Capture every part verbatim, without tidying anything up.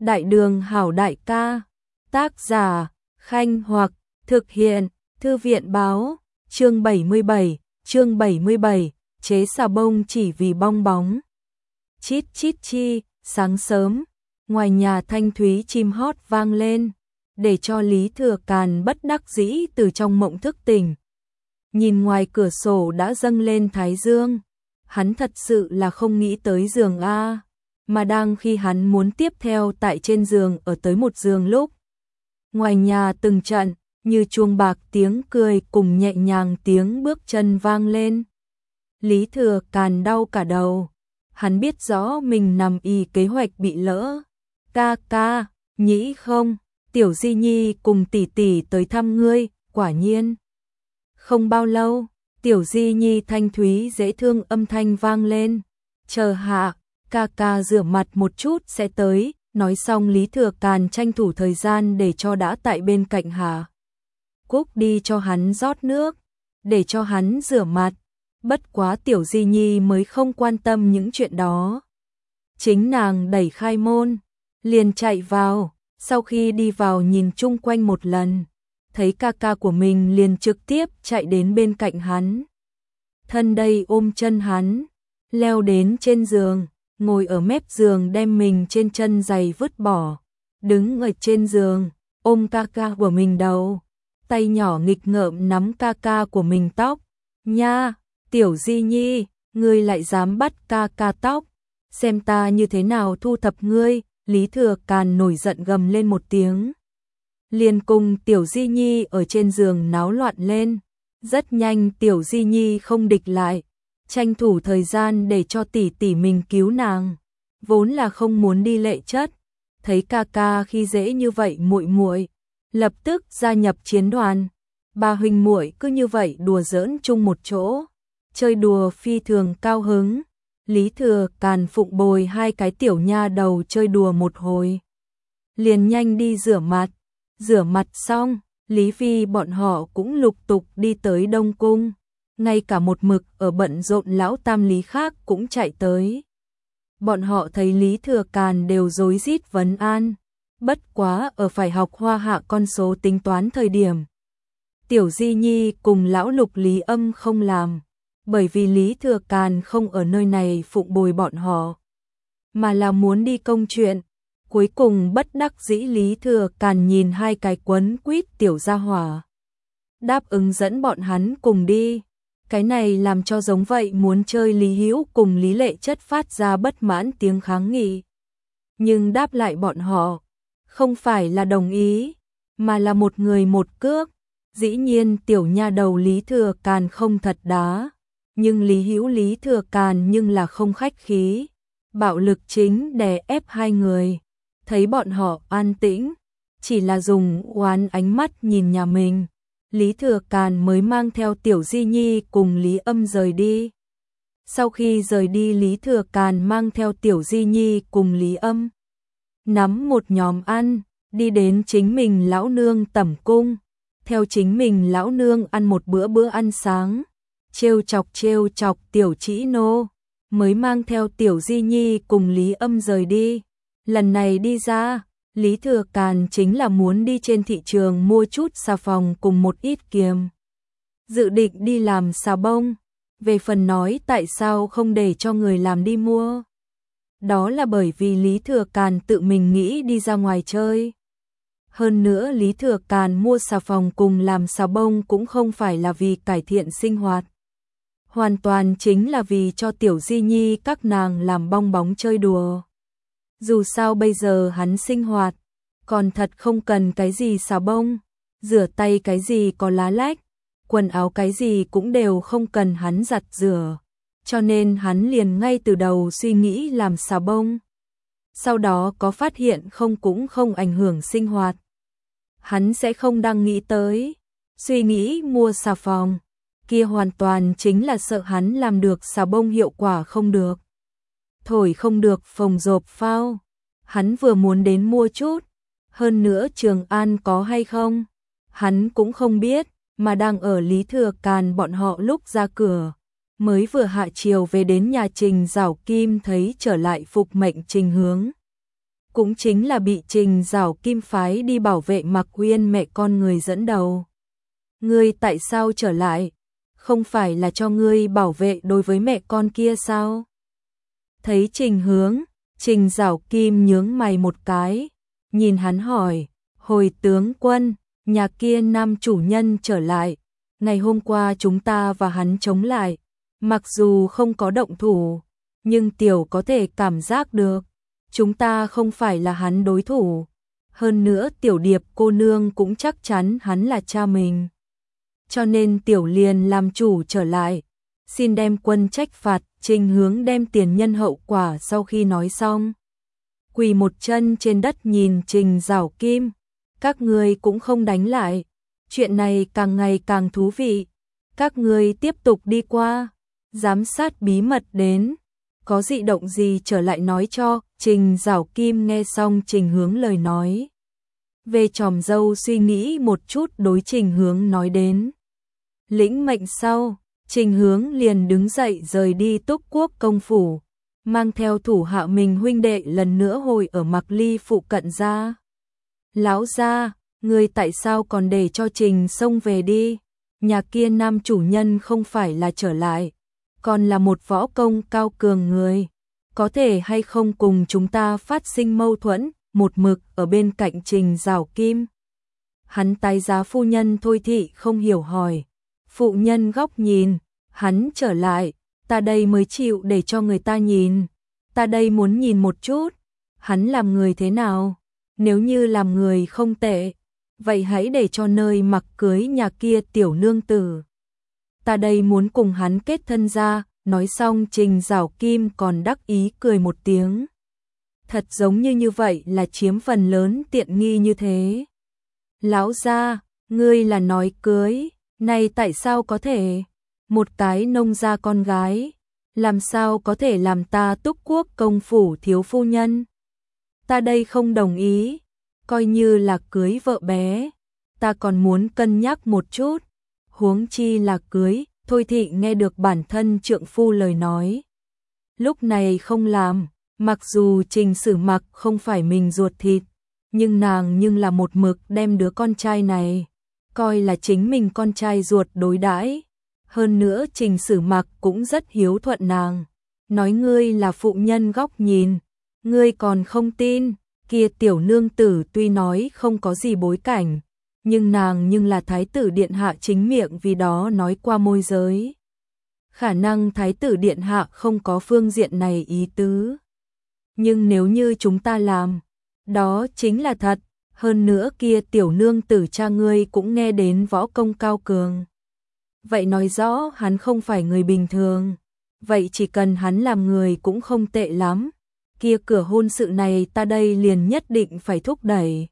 Đại đường hảo đại ca. Tác giả, Khanh Hoặc, thực hiện, Thư viện báo, chương bảy mươi bảy, chương bảy mươi bảy, chế xà bông chỉ vì bong bóng. Chít chít chi, sáng sớm, ngoài nhà thanh thúy chim hót vang lên, để cho Lý Thừa Càn bất đắc dĩ từ trong mộng thức tỉnh. Nhìn ngoài cửa sổ đã dâng lên thái dương, hắn thật sự là không nghĩ tới giường A, mà đang khi hắn muốn tiếp theo tại trên giường ở tới một giường lúc. Ngoài nhà từng trận, như chuông bạc tiếng cười cùng nhẹ nhàng tiếng bước chân vang lên. Lý Thừa Càn đau cả đầu, hắn biết rõ mình nằm y kế hoạch bị lỡ. Ca ca, nhĩ không, Tiểu Di Nhi cùng tỷ tỷ tới thăm ngươi, quả nhiên. Không bao lâu, Tiểu Di Nhi thanh thúy dễ thương âm thanh vang lên. Chờ hạ, ca ca rửa mặt một chút sẽ tới. Nói xong Lý Thừa Càn tranh thủ thời gian để cho đã tại bên cạnh Hà Cúc đi cho hắn rót nước, để cho hắn rửa mặt. Bất quá Tiểu Di Nhi mới không quan tâm những chuyện đó. Chính nàng đẩy khai môn, liền chạy vào, sau khi đi vào nhìn chung quanh một lần, thấy ca ca của mình liền trực tiếp chạy đến bên cạnh hắn. Thân đây ôm chân hắn, leo đến trên giường, ngồi ở mép giường đem mình trên chân giày vứt bỏ, đứng ở trên giường, ôm ca ca của mình đầu, tay nhỏ nghịch ngợm nắm ca ca của mình tóc. Nha, Tiểu Di Nhi, ngươi lại dám bắt ca ca tóc, xem ta như thế nào thu thập ngươi. Lý Thừa Càn nổi giận gầm lên một tiếng, liền cùng Tiểu Di Nhi ở trên giường náo loạn lên. Rất nhanh Tiểu Di Nhi không địch lại, tranh thủ thời gian để cho tỷ tỷ mình cứu nàng, vốn là không muốn đi lệ chất, thấy ca ca khi dễ như vậy muội muội, lập tức gia nhập chiến đoàn. Ba huynh muội cứ như vậy đùa giỡn chung một chỗ, chơi đùa phi thường cao hứng. Lý Thừa Càn phụng bồi hai cái tiểu nha đầu chơi đùa một hồi, liền nhanh đi rửa mặt. Rửa mặt xong, Lý Phi bọn họ cũng lục tục đi tới Đông Cung, ngay cả một mực ở bận rộn lão tam Lý khác cũng chạy tới. Bọn họ thấy Lý Thừa Càn đều rối rít vấn an, bất quá ở phải học hoa hạ con số tính toán thời điểm. Tiểu Di Nhi cùng lão lục Lý Âm không làm, bởi vì Lý Thừa Càn không ở nơi này phụng bồi bọn họ, mà là muốn đi công chuyện. Cuối cùng bất đắc dĩ Lý Thừa Càn nhìn hai cái quấn quýt tiểu gia hỏa, đáp ứng dẫn bọn hắn cùng đi. Cái này làm cho giống vậy muốn chơi Lý Hữu cùng Lý Lệ Chất phát ra bất mãn tiếng kháng nghị. Nhưng đáp lại bọn họ, không phải là đồng ý, mà là một người một cước. Dĩ nhiên tiểu nha đầu Lý Thừa Càn không thật đá, nhưng Lý Hữu Lý Thừa Càn nhưng là không khách khí, bạo lực chính đè ép hai người. Thấy bọn họ an tĩnh, chỉ là dùng oán ánh mắt nhìn nhà mình, Lý Thừa Càn mới mang theo Tiểu Di Nhi cùng Lý Âm rời đi. Sau khi rời đi Lý Thừa Càn mang theo Tiểu Di Nhi cùng Lý Âm, nắm một nhóm ăn, đi đến chính mình lão nương tẩm cung, theo chính mình lão nương ăn một bữa bữa ăn sáng, trêu chọc trêu chọc Tiểu Trĩ Nô, mới mang theo Tiểu Di Nhi cùng Lý Âm rời đi. Lần này đi ra, Lý Thừa Càn chính là muốn đi trên thị trường mua chút xà phòng cùng một ít kiềm, dự định đi làm xà bông. Về phần nói tại sao không để cho người làm đi mua, đó là bởi vì Lý Thừa Càn tự mình nghĩ đi ra ngoài chơi. Hơn nữa Lý Thừa Càn mua xà phòng cùng làm xà bông cũng không phải là vì cải thiện sinh hoạt, hoàn toàn chính là vì cho Tiểu Di Nhi các nàng làm bong bóng chơi đùa. Dù sao bây giờ hắn sinh hoạt, còn thật không cần cái gì xà bông, rửa tay cái gì có lá lách, quần áo cái gì cũng đều không cần hắn giặt rửa, cho nên hắn liền ngay từ đầu suy nghĩ làm xà bông. Sau đó có phát hiện không cũng không ảnh hưởng sinh hoạt, hắn sẽ không đang nghĩ tới, suy nghĩ mua xà phòng, kia hoàn toàn chính là sợ hắn làm được xà bông hiệu quả không được, thổi không được phồng rộp phao. Hắn vừa muốn đến mua chút, hơn nữa Trường An có hay không, hắn cũng không biết, mà đang ở Lý Thừa Càn bọn họ lúc ra cửa, mới vừa hạ chiều về đến nhà Trình Giảo Kim thấy trở lại phục mệnh Trình Hướng. cũng chính là bị Trình Giảo Kim phái đi bảo vệ Mạc Uyên mẹ con người dẫn đầu. Ngươi tại sao trở lại? Không phải là cho ngươi bảo vệ đối với mẹ con kia sao? Thấy Trình Hướng, Trình Giảo Kim nhướng mày một cái, nhìn hắn hỏi, hồi tướng quân, nhà kia nam chủ nhân trở lại, ngày hôm qua chúng ta và hắn chống lại, mặc dù không có động thủ, nhưng tiểu có thể cảm giác được, chúng ta không phải là hắn đối thủ, hơn nữa tiểu điệp cô nương cũng chắc chắn hắn là cha mình. Cho nên tiểu liền làm chủ trở lại, xin đem quân trách phạt. Trình Hướng đem tiền nhân hậu quả sau khi nói xong, quỳ một chân trên đất nhìn Trình Giảo Kim, các ngươi cũng không đánh lại, chuyện này càng ngày càng thú vị, các ngươi tiếp tục đi qua, giám sát bí mật đến, có dị động gì trở lại nói cho. Trình Giảo Kim nghe xong Trình Hướng lời nói, về tròm dâu suy nghĩ một chút đối Trình Hướng nói đến. Lĩnh mệnh sau, Trình Hướng liền đứng dậy rời đi Túc Quốc công phủ, mang theo thủ hạ mình huynh đệ lần nữa hồi ở Mạc Ly phụ cận ra. Lão gia, người tại sao còn để cho Trình xông về đi? Nhà kia nam chủ nhân không phải là trở lại, còn là một võ công cao cường người, có thể hay không cùng chúng ta phát sinh mâu thuẫn? Một mực ở bên cạnh Trình Giảo Kim, hắn tái giá phu nhân Thôi Thị không hiểu hỏi. Phụ nhân góc nhìn, hắn trở lại, ta đây mới chịu để cho người ta nhìn, ta đây muốn nhìn một chút, hắn làm người thế nào, nếu như làm người không tệ, vậy hãy để cho nơi mặc cưới nhà kia tiểu nương tử. Ta đây muốn cùng hắn kết thân ra. Nói xong Trình Giảo Kim còn đắc ý cười một tiếng. Thật giống như như vậy là chiếm phần lớn tiện nghi như thế. Lão gia, ngươi là nói cưới, này tại sao có thể? Một cái nông gia con gái, làm sao có thể làm ta Túc Quốc công phủ thiếu phu nhân? Ta đây không đồng ý, coi như là cưới vợ bé, ta còn muốn cân nhắc một chút, huống chi là cưới. Thôi Thị nghe được bản thân trượng phu lời nói, lúc này không làm, mặc dù Trình Sử Mặc không phải mình ruột thịt, nhưng nàng nhưng là một mực đem đứa con trai này coi là chính mình con trai ruột đối đãi. Hơn nữa Trình Sử Mặc cũng rất hiếu thuận nàng, nói ngươi là phụ nhân góc nhìn, ngươi còn không tin, kia tiểu nương tử tuy nói không có gì bối cảnh, nhưng nàng nhưng là thái tử điện hạ chính miệng vì đó nói qua môi giới. Khả năng thái tử điện hạ không có phương diện này ý tứ. Nhưng nếu như chúng ta làm, đó chính là thật, hơn nữa kia tiểu nương tử cha ngươi cũng nghe đến võ công cao cường. Vậy nói rõ hắn không phải người bình thường, vậy chỉ cần hắn làm người cũng không tệ lắm, kia cửa hôn sự này ta đây liền nhất định phải thúc đẩy.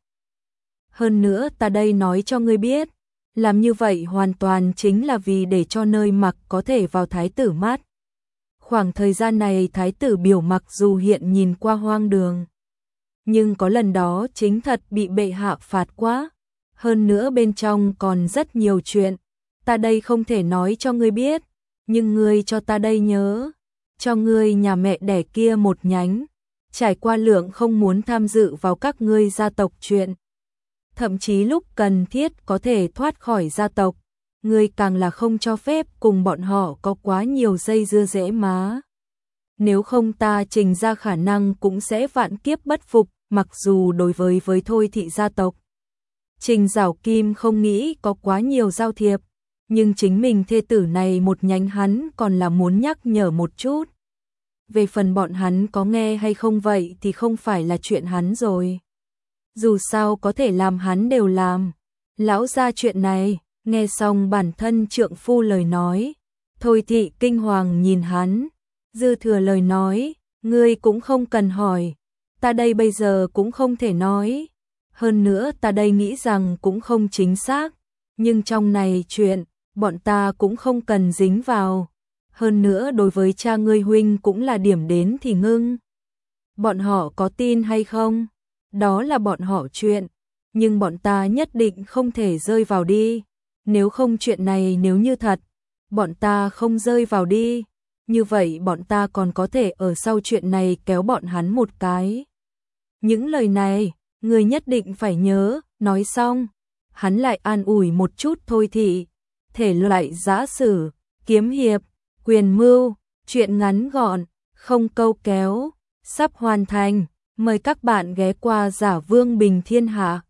Hơn nữa ta đây nói cho ngươi biết, làm như vậy hoàn toàn chính là vì để cho nơi mặc có thể vào thái tử mắt. Khoảng thời gian này thái tử biểu mặc dù hiện nhìn qua hoang đường, nhưng có lần đó chính thật bị bệ hạ phạt quá. Hơn nữa bên trong còn rất nhiều chuyện, ta đây không thể nói cho ngươi biết, nhưng ngươi cho ta đây nhớ, cho ngươi nhà mẹ đẻ kia một nhánh, trải qua lượng không muốn tham dự vào các ngươi gia tộc chuyện. Thậm chí lúc cần thiết có thể thoát khỏi gia tộc, ngươi càng là không cho phép cùng bọn họ có quá nhiều dây dưa dễ má. Nếu không ta Trình ra khả năng cũng sẽ vạn kiếp bất phục, mặc dù đối với với Thôi Thị gia tộc. Trình Giảo Kim không nghĩ có quá nhiều giao thiệp, nhưng chính mình thê tử này một nhánh hắn còn là muốn nhắc nhở một chút. Về phần bọn hắn có nghe hay không vậy thì không phải là chuyện hắn rồi. Dù sao có thể làm hắn đều làm. Lão gia chuyện này, nghe xong bản thân trượng phu lời nói, Thôi Thị kinh hoàng nhìn hắn, dư thừa lời nói, ngươi cũng không cần hỏi, ta đây bây giờ cũng không thể nói. Hơn nữa ta đây nghĩ rằng cũng không chính xác, nhưng trong này chuyện, bọn ta cũng không cần dính vào. Hơn nữa đối với cha ngươi huynh cũng là điểm đến thì ngưng. Bọn họ có tin hay không? Đó là bọn họ chuyện, nhưng bọn ta nhất định không thể rơi vào đi. Nếu không chuyện này nếu như thật, bọn ta không rơi vào đi, như vậy bọn ta còn có thể ở sau chuyện này kéo bọn hắn một cái. Những lời này, người nhất định phải nhớ, nói xong, hắn lại an ủi một chút Thôi Thị, thể loại giã sử, kiếm hiệp, quyền mưu, chuyện ngắn gọn, không câu kéo, sắp hoàn thành, mời các bạn ghé qua Giả Vương Bình Thiên Hạ.